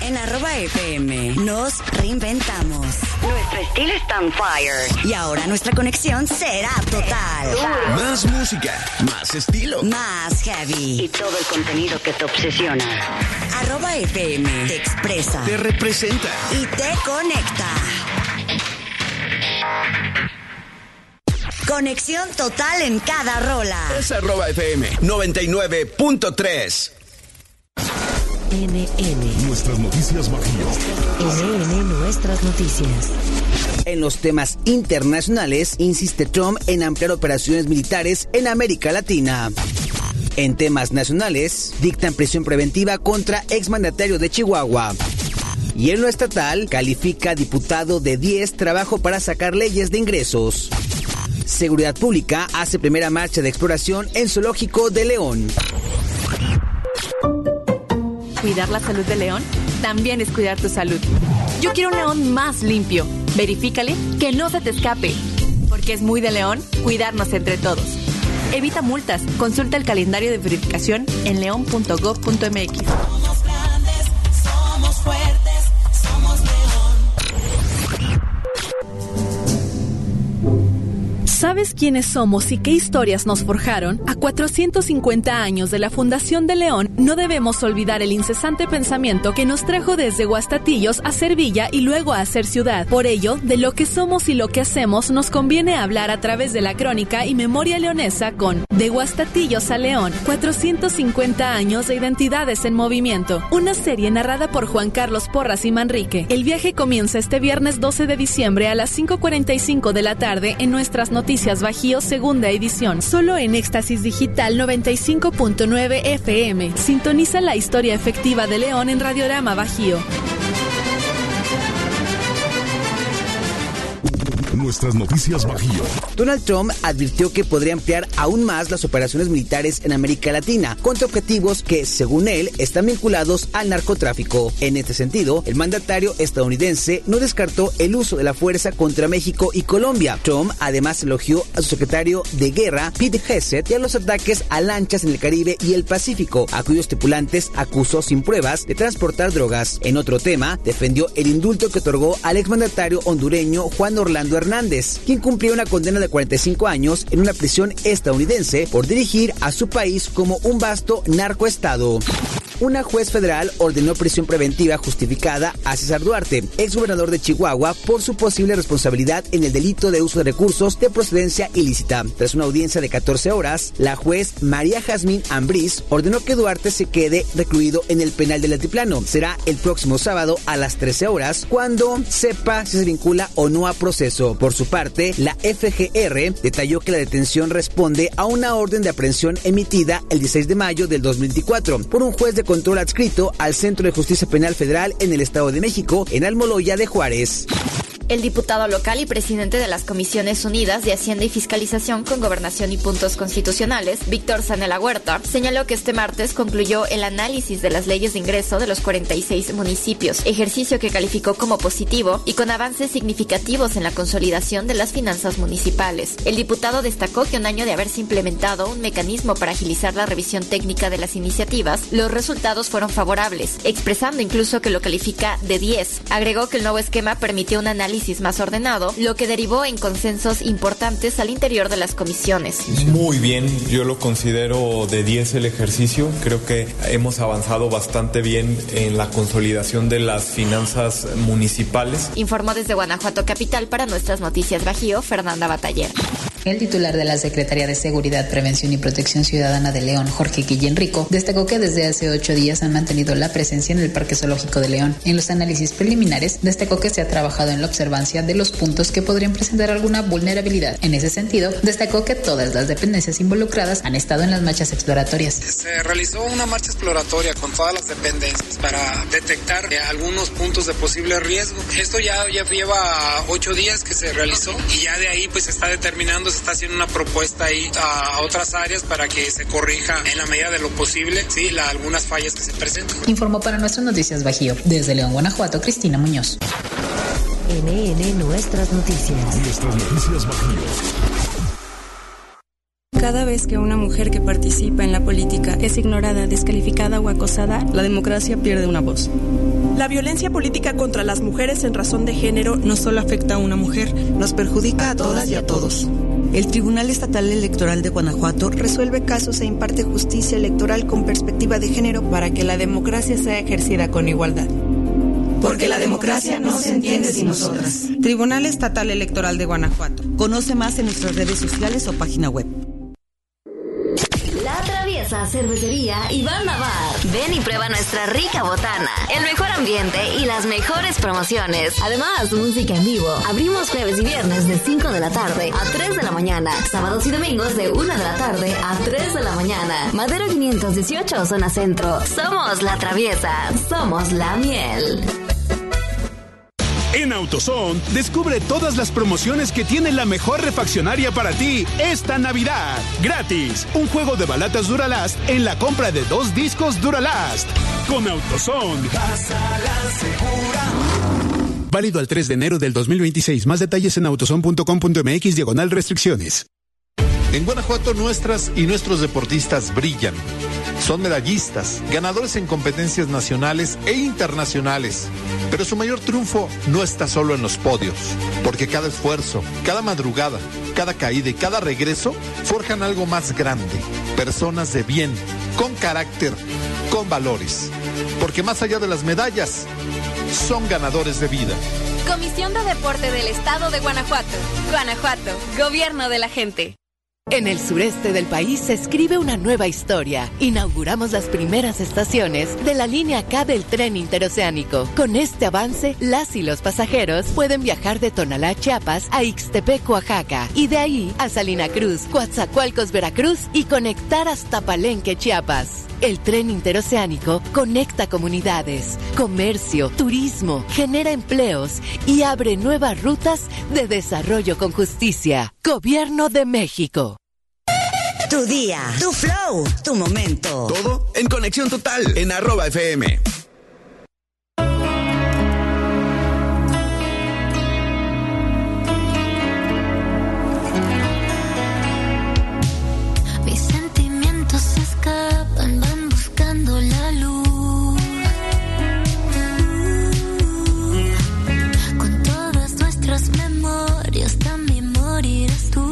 En @FM nos reinventamos. Nuestro estilo está on fire. Y ahora nuestra conexión será total. Más música, más estilo, más heavy. Y todo el contenido que te obsesiona. @FM te expresa, te representa y te conecta. Conexión total en cada rola. Es @FM 99.3. NN. Nuestras noticias Bajío. NN Nuestras noticias. En los temas internacionales, insiste Trump en ampliar operaciones militares en América Latina. En temas nacionales, dictan prisión preventiva contra exmandatario de Chihuahua. Y en lo estatal, califica diputado de 10 trabajo para sacar leyes de ingresos. Seguridad Pública hace primera marcha de exploración en Zoológico de León. Cuidar la salud de León también es cuidar tu salud. Yo quiero un León más limpio. Verifícale que no se te escape. Porque es muy de León cuidarnos entre todos. Evita multas. Consulta el calendario de verificación en león.gov.mx. Somos grandes, somos fuertes, somos León. ¿Sabes quiénes somos y qué historias nos forjaron? A 450 años de la fundación de León, no debemos olvidar el incesante pensamiento que nos trajo desde Guastatillos a ser villa y luego a ser ciudad. Por ello, de lo que somos y lo que hacemos, nos conviene hablar a través de la crónica y memoria leonesa con De Guastatillos a León, 450 años de identidades en movimiento. Una serie narrada por Juan Carlos Porras y Manrique. El viaje comienza este viernes 12 de diciembre a las 5:45 de la tarde en nuestras Noticias Bajío, segunda edición. Solo en Éxtasis Digital 95.9 FM. Sintoniza la historia efectiva de León en Radiorama Bajío. Nuestras noticias Bajío. Donald Trump advirtió que podría ampliar aún más las operaciones militares en América Latina, contra objetivos que, según él, están vinculados al narcotráfico. En este sentido, el mandatario estadounidense no descartó el uso de la fuerza contra México y Colombia. Trump además elogió a su secretario de Guerra, Pete Hegseth, y a los ataques a lanchas en el Caribe y el Pacífico, a cuyos tripulantes acusó sin pruebas de transportar drogas. En otro tema, defendió el indulto que otorgó al exmandatario hondureño Juan Orlando Hernández, quien cumplió una condena de 45 años en una prisión estadounidense por dirigir a su país como un vasto narcoestado. Una juez federal ordenó prisión preventiva justificada a César Duarte, exgobernador de Chihuahua, por su posible responsabilidad en el delito de uso de recursos de procedencia ilícita. Tras una audiencia de 14 horas, la juez María Jazmín Ambriz ordenó que Duarte se quede recluido en el penal del Altiplano. Será el próximo sábado a las 13 horas cuando sepa si se vincula o no a proceso. Por su parte, la FGR detalló que la detención responde a una orden de aprehensión emitida el 16 de mayo del 2024 por un juez de control adscrito al Centro de Justicia Penal Federal en el Estado de México, en Almoloya de Juárez. El diputado local y presidente de las Comisiones Unidas de Hacienda y Fiscalización con Gobernación y Puntos Constitucionales, Víctor Zanella Huerta, señaló que este martes concluyó el análisis de las leyes de ingreso de los 46 municipios, ejercicio que calificó como positivo y con avances significativos en la consolidación de las finanzas municipales. El diputado destacó que un año de haberse implementado un mecanismo para agilizar la revisión técnica de las iniciativas, los resultados fueron favorables, expresando incluso que lo califica de 10. Agregó que el nuevo esquema permitió un análisis más ordenado, lo que derivó en consensos importantes al interior de las comisiones. Muy bien, yo lo considero de 10 el ejercicio. Creo que hemos avanzado bastante bien en la consolidación de las finanzas municipales. Informó desde Guanajuato Capital para Nuestras Noticias Bajío, Fernanda Bataller. El titular de la Secretaría de Seguridad, Prevención y Protección Ciudadana de León, Jorge Guillén Rico, destacó que desde hace 8 días han mantenido la presencia en el Parque Zoológico de León. En los análisis preliminares, destacó que se ha trabajado en la observancia de los puntos que podrían presentar alguna vulnerabilidad. En ese sentido, destacó que todas las dependencias involucradas han estado en las marchas exploratorias. Se realizó una marcha exploratoria con todas las dependencias para detectar algunos puntos de posible riesgo. Esto ya lleva 8 días que se realizó y ya de ahí pues se está determinando, se está haciendo una propuesta ahí a otras áreas para que se corrija en la medida de lo posible, sí, algunas fallas que se presentan. Informó para Nuestras Noticias Bajío, desde León, Guanajuato, Cristina Muñoz. NN Nuestras Noticias. Nuestras Noticias Bajío. Cada vez que una mujer que participa en la política es ignorada, descalificada o acosada, la democracia pierde una voz. La violencia política contra las mujeres en razón de género no solo afecta a una mujer, nos perjudica a todas y a todos. El Tribunal Estatal Electoral de Guanajuato resuelve casos e imparte justicia electoral con perspectiva de género para que la democracia sea ejercida con igualdad. Porque la democracia no se entiende sin nosotras. Tribunal Estatal Electoral de Guanajuato. Conoce más en nuestras redes sociales o página web. La Traviesa Cervecería y Banda Bar. Ven y prueba nuestra rica botana, el mejor ambiente y las mejores promociones. Además, música en vivo. Abrimos jueves y viernes de 5 de la tarde a 3 de la mañana. Sábados y domingos de 1 de la tarde a 3 de la mañana. Madero 518, zona centro. Somos La Traviesa. Somos la miel. En AutoZone, descubre todas las promociones que tiene la mejor refaccionaria para ti esta Navidad. Gratis, un juego de balatas Duralast en la compra de 2 discos Duralast. Con AutoZone. Vas a la segura. Válido al 3 de enero del 2026. Más detalles en autozone.com.mx/restricciones. En Guanajuato, nuestras y nuestros deportistas brillan. Son medallistas, ganadores en competencias nacionales e internacionales. Pero su mayor triunfo no está solo en los podios, porque cada esfuerzo, cada madrugada, cada caída y cada regreso forjan algo más grande. Personas de bien, con carácter, con valores. Porque más allá de las medallas, son ganadores de vida. Comisión de Deporte del Estado de Guanajuato. Guanajuato, Gobierno de la gente. En el sureste del país se escribe una nueva historia. Inauguramos las primeras estaciones de la línea K del tren interoceánico. Con este avance, las y los pasajeros pueden viajar de Tonalá, Chiapas, a Ixtepec, Oaxaca, y de ahí a Salina Cruz, Coatzacoalcos, Veracruz, y conectar hasta Palenque, Chiapas. El tren interoceánico conecta comunidades, comercio, turismo, genera empleos y abre nuevas rutas de desarrollo con justicia. Gobierno de México. Tu día, tu flow, tu momento. Todo en Conexión Total en @FM. Mis sentimientos se escapan, van buscando la luz. Con todas nuestras memorias también morirás tú.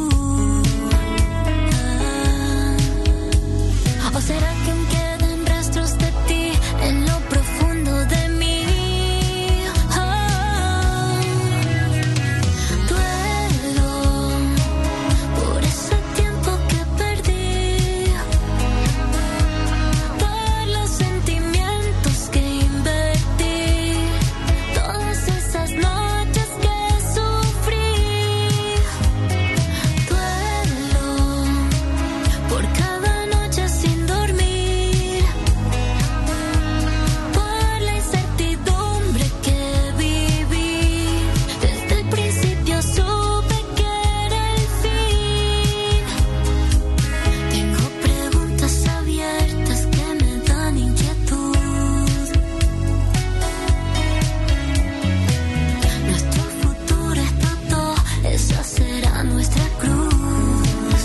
¿O será que aún quedan rastros de ti en lo profundo de mí? Oh, duelo por ese tiempo que perdí, por los sentimientos que invertí, todas esas noches que sufrí. Duelo por cada noche sin dormir, por la incertidumbre que viví. Desde el principio supe que era el fin. Tengo preguntas abiertas que me dan inquietud. Nuestro futuro explotó, esa será nuestra cruz.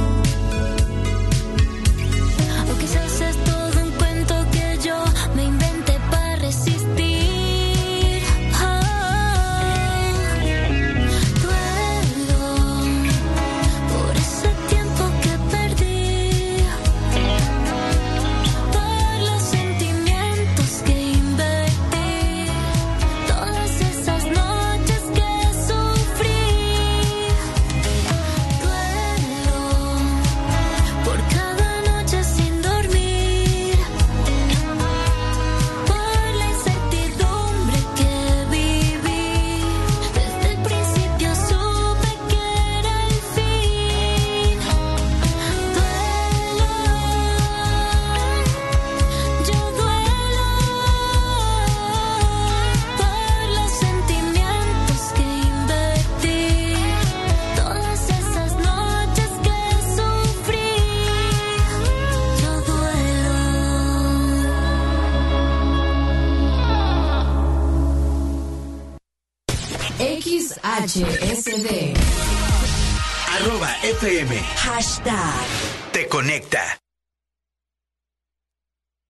O quizás es todo un cuento que yo me inventé para resistir. Oh, duelo por ese tiempo que perdí, por los sentimientos que invertí, todas esas noches que sufrí. Duelo por cada noche sin dormir, por la incertidumbre que viví. Desde el principio supe que era el fin. Duelo, yo duelo por los sentimientos que invertí, todas esas noches que sufrí. Yo duelo. XHSD. @FM. Hashtag. Te conecta.